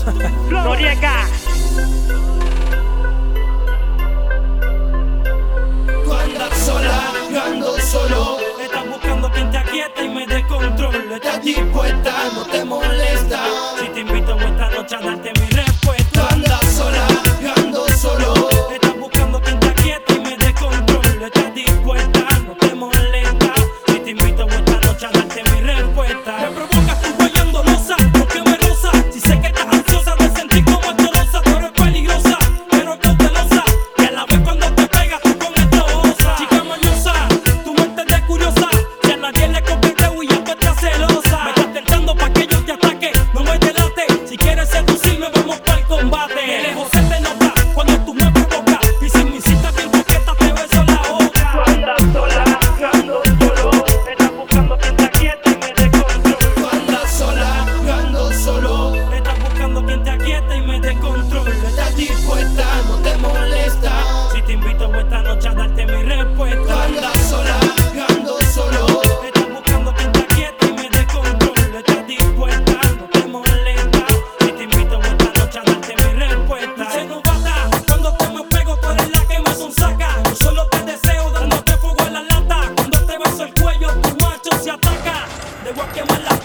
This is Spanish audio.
Noriega. Tú andas sola, yo ando solo. Estás buscando quien te aquiete y me dé control. Estás dispuesta, no te molesta. Si te invito esta noche a darte mi respuesta. Tú andas sola, yo ando solo. Estás buscando quien te aquiete y me dé control. Estás dispuesta, no te molesta. Si te invito esta noche a darte mi respuesta. Me provocas tu huella andorosa, porque me rosa. Si sé que estás ansiosa de sentir como estorosa. Tú eres peligrosa, pero cautelosa. Y a la vez cuando te pegas tú con esto osa. Chica mañosa, tu mente es curiosa. Si a nadie le compete y ya tú estás celosa. Me estás tentando pa' que yo te ataque, no me delate. Si quieres seducirme vamos pa'l combate. De lejos se te nota cuando tú me provocas. Y si me hiciste bien coqueta te beso la boca. Tú andas sola, yo ando solo. Estás buscando quien te aquiete y me dé control. Tú andas sola, yo ando solo. Estás buscando quien te aquiete y me dé control. Estás dispuesta, no te molesta. Si te invito esta noche a darte mi Tú respuesta. andas sola, yo ando solo. Estás buscando quien te aquiete y me dé control. Estás dispuesta, no te molesta. Si te invito esta noche a darte mi respuesta. Se novata, cuando te me pego tú eres la que me sonsaca. Yo solo te deseo dándote fuego en la lata. Cuando te beso el cuello tu macho se ataca. Debo quemar la